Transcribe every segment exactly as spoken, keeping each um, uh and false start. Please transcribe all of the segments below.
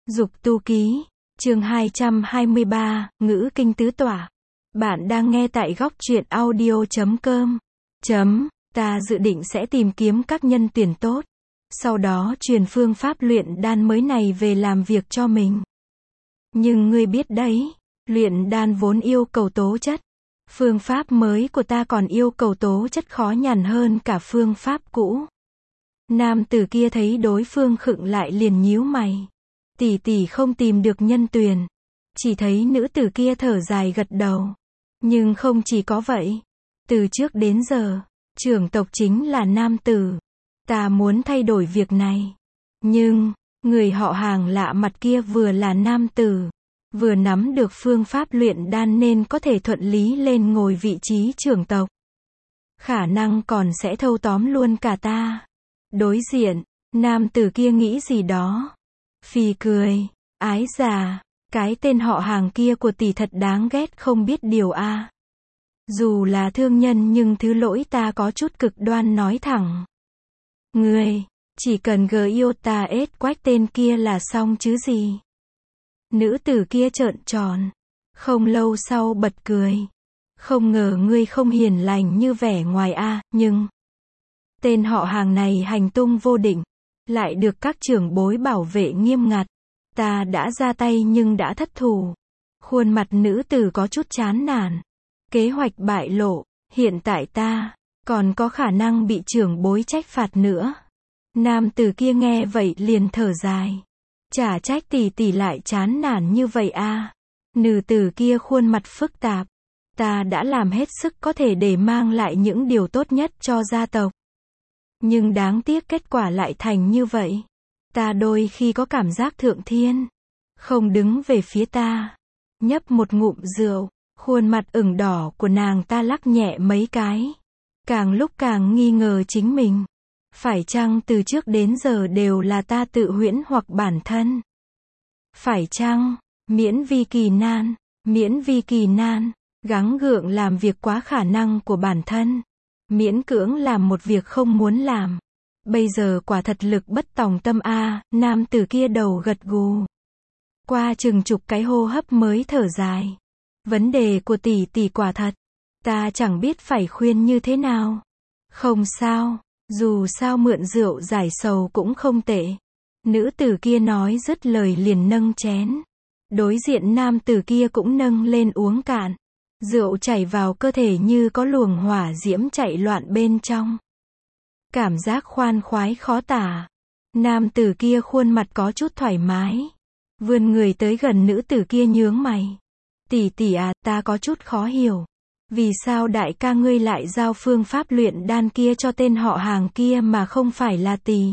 Dục tu ký, chương hai trăm hai mươi ba, ngữ kinh tứ tỏa. Bạn đang nghe tại góc truyện audio chấm com. Chấm, ta dự định sẽ tìm kiếm các nhân tuyển tốt. Sau đó truyền phương pháp luyện đan mới này về làm việc cho mình. Nhưng ngươi biết đấy, luyện đan vốn yêu cầu tố chất. Phương pháp mới của ta còn yêu cầu tố chất khó nhằn hơn cả phương pháp cũ. Nam tử kia thấy đối phương khựng lại liền nhíu mày. Tỷ tỷ không tìm được nhân tuyển. Chỉ thấy nữ tử kia thở dài gật đầu. Nhưng không chỉ có vậy. Từ trước đến giờ, trưởng tộc chính là nam tử. Ta muốn thay đổi việc này. Nhưng, người họ hàng lạ mặt kia vừa là nam tử, vừa nắm được phương pháp luyện đan nên có thể thuận lý lên ngồi vị trí trưởng tộc. Khả năng còn sẽ thâu tóm luôn cả ta. Đối diện, nam tử kia nghĩ gì đó. Phì cười, ái già, cái tên họ hàng kia của tỷ thật đáng ghét không biết điều a. Dù là thương nhân nhưng thứ lỗi ta có chút cực đoan nói thẳng. Ngươi, chỉ cần gờ yêu ta ết quách tên kia là xong chứ gì. Nữ tử kia trợn tròn, không lâu sau bật cười. Không ngờ ngươi không hiền lành như vẻ ngoài a, nhưng tên họ hàng này hành tung vô định, lại được các trưởng bối bảo vệ nghiêm ngặt. Ta đã ra tay nhưng đã thất thủ. Khuôn mặt nữ tử có chút chán nản. Kế hoạch bại lộ, hiện tại ta còn có khả năng bị trưởng bối trách phạt nữa. Nam tử kia nghe vậy liền thở dài. Chả trách tỷ tỷ lại chán nản như vậy a. Nữ tử kia khuôn mặt phức tạp. Ta đã làm hết sức có thể để mang lại những điều tốt nhất cho gia tộc. Nhưng đáng tiếc kết quả lại thành như vậy. Ta đôi khi có cảm giác thượng thiên không đứng về phía ta. Nhấp một ngụm rượu, khuôn mặt ửng đỏ của nàng ta lắc nhẹ mấy cái. Càng lúc càng nghi ngờ chính mình. Phải chăng từ trước đến giờ đều là ta tự huyễn hoặc bản thân? Phải chăng, miễn vi kỳ nan, miễn vi kỳ nan, gắng gượng làm việc quá khả năng của bản thân. Miễn cưỡng làm một việc không muốn làm. Bây giờ quả thật lực bất tòng tâm a. Nam tử kia đầu gật gù. Qua chừng chục cái hô hấp mới thở dài. Vấn đề của tỷ tỷ quả thật. Ta chẳng biết phải khuyên như thế nào. Không sao, dù sao mượn rượu giải sầu cũng không tệ. Nữ tử kia nói dứt lời liền nâng chén. Đối diện nam tử kia cũng nâng lên uống cạn. Rượu chảy vào cơ thể như có luồng hỏa diễm chạy loạn bên trong. Cảm giác khoan khoái khó tả. Nam tử kia khuôn mặt có chút thoải mái. Vươn người tới gần nữ tử kia nhướng mày. Tỷ tỷ à, ta có chút khó hiểu. Vì sao đại ca ngươi lại giao phương pháp luyện đan kia cho tên họ hàng kia mà không phải là tỷ?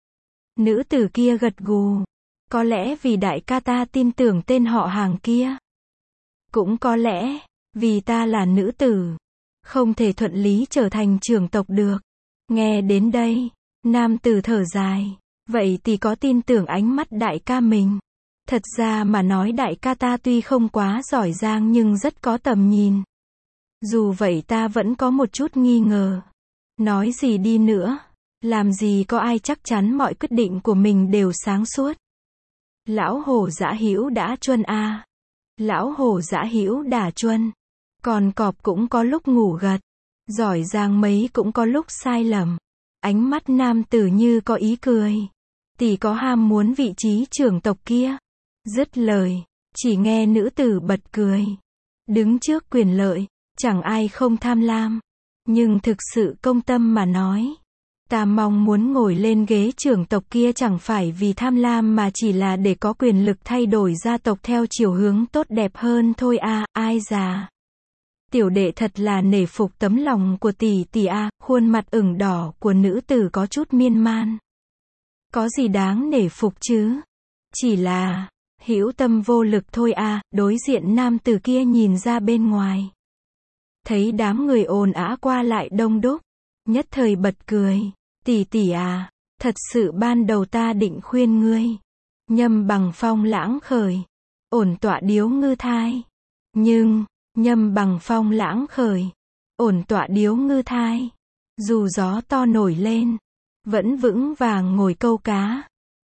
Nữ tử kia gật gù. Có lẽ vì đại ca ta tin tưởng tên họ hàng kia. Cũng có lẽ vì ta là nữ tử, không thể thuận lý trở thành trưởng tộc được. Nghe đến đây, nam tử thở dài. Vậy thì có tin tưởng ánh mắt đại ca mình. Thật ra mà nói đại ca ta tuy không quá giỏi giang nhưng rất có tầm nhìn. Dù vậy ta vẫn có một chút nghi ngờ. Nói gì đi nữa, làm gì có ai chắc chắn mọi quyết định của mình đều sáng suốt. Lão hổ dã hữu đã chuân a. Lão hổ dã hữu đả chuân. Còn cọp cũng có lúc ngủ gật. Giỏi giang mấy cũng có lúc sai lầm. Ánh mắt nam tử như có ý cười. Tỷ có ham muốn vị trí trưởng tộc kia. Dứt lời, chỉ nghe nữ tử bật cười. Đứng trước quyền lợi, chẳng ai không tham lam. Nhưng thực sự công tâm mà nói, ta mong muốn ngồi lên ghế trưởng tộc kia chẳng phải vì tham lam mà chỉ là để có quyền lực thay đổi gia tộc theo chiều hướng tốt đẹp hơn thôi a. Ai già. Tiểu đệ thật là nể phục tấm lòng của tỷ tỷ a. Khuôn mặt ửng đỏ của nữ tử có chút miên man. Có gì đáng nể phục chứ? Chỉ là hữu tâm vô lực thôi a. Đối diện nam tử kia nhìn ra bên ngoài. Thấy đám người ồn ào qua lại đông đúc. Nhất thời bật cười. Tỷ tỷ à, thật sự ban đầu ta định khuyên ngươi. Nhâm bằng phong lãng khởi. Ổn tọa điếu ngư thai. Nhưng, nhâm bằng phong lãng khởi. Ổn tọa điếu ngư thai. Dù gió to nổi lên, vẫn vững vàng ngồi câu cá.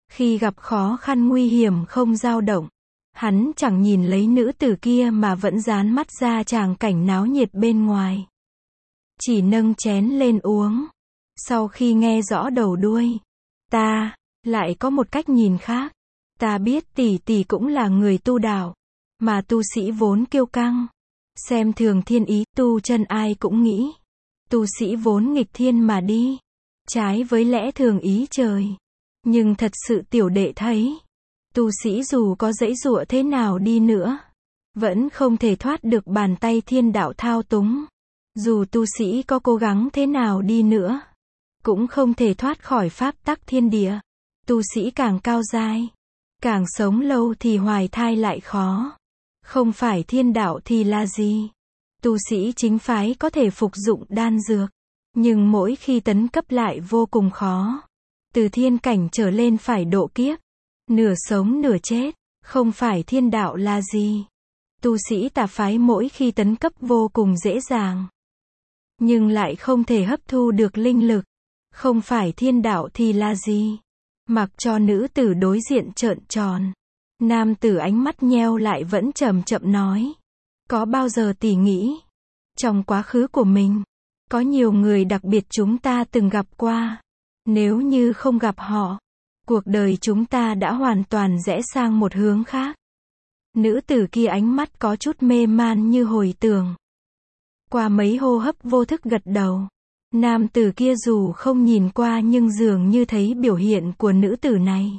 Khi gặp khó khăn nguy hiểm không dao động. Hắn chẳng nhìn lấy nữ tử kia mà vẫn dán mắt ra tràng cảnh náo nhiệt bên ngoài. Chỉ nâng chén lên uống. Sau khi nghe rõ đầu đuôi, ta lại có một cách nhìn khác. Ta biết tỷ tỷ cũng là người tu đạo, mà tu sĩ vốn kiêu căng, xem thường thiên ý, tu chân ai cũng nghĩ. Tu sĩ vốn nghịch thiên mà đi, trái với lẽ thường ý trời. Nhưng thật sự tiểu đệ thấy, tu sĩ dù có giãy giụa thế nào đi nữa, vẫn không thể thoát được bàn tay thiên đạo thao túng. Dù tu sĩ có cố gắng thế nào đi nữa, cũng không thể thoát khỏi pháp tắc thiên địa. Tu sĩ càng cao giai, càng sống lâu thì hoài thai lại khó. Không phải thiên đạo thì là gì? Tu sĩ chính phái có thể phục dụng đan dược, nhưng mỗi khi tấn cấp lại vô cùng khó. Từ thiên cảnh trở lên phải độ kiếp, nửa sống nửa chết, không phải thiên đạo là gì? Tu sĩ tà phái mỗi khi tấn cấp vô cùng dễ dàng, nhưng lại không thể hấp thu được linh lực. Không phải thiên đạo thì là gì? Mặc cho nữ tử đối diện trợn tròn, nam tử ánh mắt nheo lại vẫn chậm chậm nói. Có bao giờ tỷ nghĩ, trong quá khứ của mình, có nhiều người đặc biệt chúng ta từng gặp qua. Nếu như không gặp họ, cuộc đời chúng ta đã hoàn toàn rẽ sang một hướng khác. Nữ tử kia ánh mắt có chút mê man như hồi tưởng. Qua mấy hô hấp vô thức gật đầu. Nam tử kia dù không nhìn qua nhưng dường như thấy biểu hiện của nữ tử này.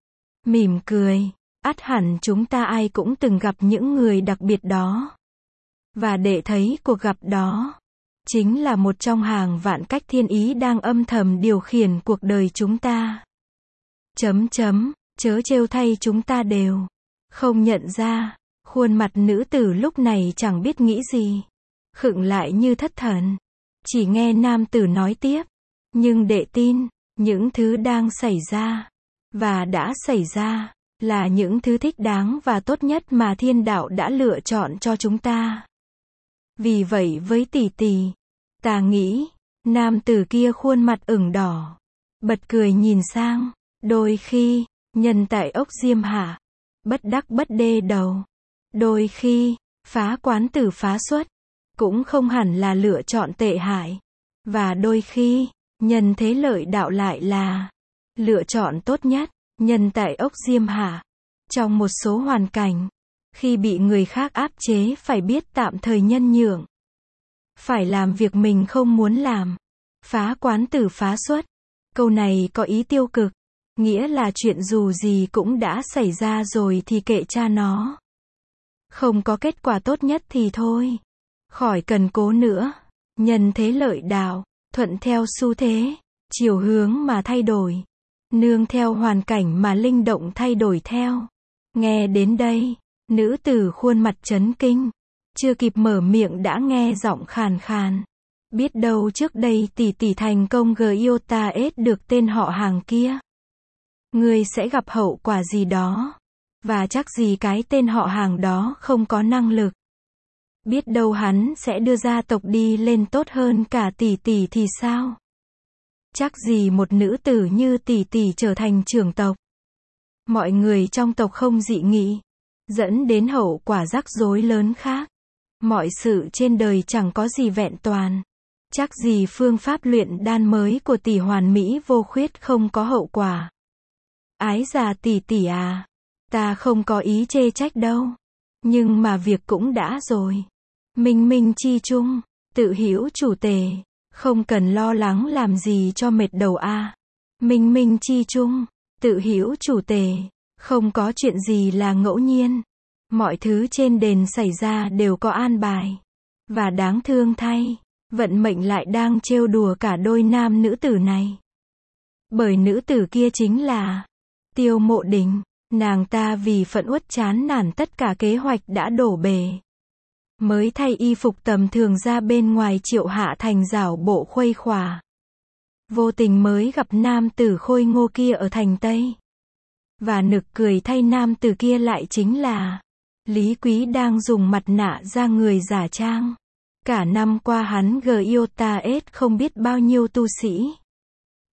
Mỉm cười, ắt hẳn chúng ta ai cũng từng gặp những người đặc biệt đó. Và để thấy cuộc gặp đó, chính là một trong hàng vạn cách thiên ý đang âm thầm điều khiển cuộc đời chúng ta. Chấm chấm, chớ trêu thay chúng ta đều không nhận ra. Khuôn mặt nữ tử lúc này chẳng biết nghĩ gì, khựng lại như thất thần. Chỉ nghe nam tử nói tiếp, nhưng đệ tin, những thứ đang xảy ra, và đã xảy ra, là những thứ thích đáng và tốt nhất mà thiên đạo đã lựa chọn cho chúng ta. Vì vậy với tỷ tỷ, ta nghĩ, nam tử kia khuôn mặt ửng đỏ, bật cười nhìn sang, đôi khi, nhân tại ốc diêm hạ, bất đắc bất đê đầu. Đôi khi, phá quán tử phá xuất, cũng không hẳn là lựa chọn tệ hại. Và đôi khi, nhân thế lợi đạo lại là lựa chọn tốt nhất. Nhân tại ốc diêm hạ, trong một số hoàn cảnh, khi bị người khác áp chế phải biết tạm thời nhân nhượng. Phải làm việc mình không muốn làm. Phá quán tử phá xuất. Câu này có ý tiêu cực, nghĩa là chuyện dù gì cũng đã xảy ra rồi thì kệ cha nó. Không có kết quả tốt nhất thì thôi, khỏi cần cố nữa. Nhân thế lợi đạo, thuận theo xu thế, chiều hướng mà thay đổi, nương theo hoàn cảnh mà linh động thay đổi theo. Nghe đến đây, nữ tử khuôn mặt chấn kinh, chưa kịp mở miệng đã nghe giọng khàn khàn. Biết đâu trước đây tỷ tỷ thành công Gyotaes được tên họ hàng kia, ngươi sẽ gặp hậu quả gì đó, và chắc gì cái tên họ hàng đó không có năng lực. Biết đâu hắn sẽ đưa gia tộc đi lên tốt hơn cả tỷ tỷ thì sao? Chắc gì một nữ tử như tỷ tỷ trở thành trưởng tộc, mọi người trong tộc không dị nghị, dẫn đến hậu quả rắc rối lớn khác. Mọi sự trên đời chẳng có gì vẹn toàn. Chắc gì phương pháp luyện đan mới của tỷ hoàn mỹ vô khuyết không có hậu quả. Ái già tỷ tỷ à, ta không có ý chê trách đâu. Nhưng mà việc cũng đã rồi. Minh minh chi chung, tự hiểu chủ tề, không cần lo lắng làm gì cho mệt đầu a. À. Minh minh chi chung, tự hiểu chủ tề, không có chuyện gì là ngẫu nhiên. Mọi thứ trên đền xảy ra đều có an bài. Và đáng thương thay, vận mệnh lại đang trêu đùa cả đôi nam nữ tử này. Bởi nữ tử kia chính là Tiêu Mộ Đình. Nàng ta vì phận uất chán nản tất cả kế hoạch đã đổ bể, mới thay y phục tầm thường ra bên ngoài Triệu Hạ Thành rảo bộ khuây khỏa. Vô tình mới gặp nam tử khôi ngô kia ở thành Tây. Và nực cười thay nam tử kia lại chính là Lý Quý đang dùng mặt nạ ra người giả trang. Cả năm qua hắn Gyotaes không biết bao nhiêu tu sĩ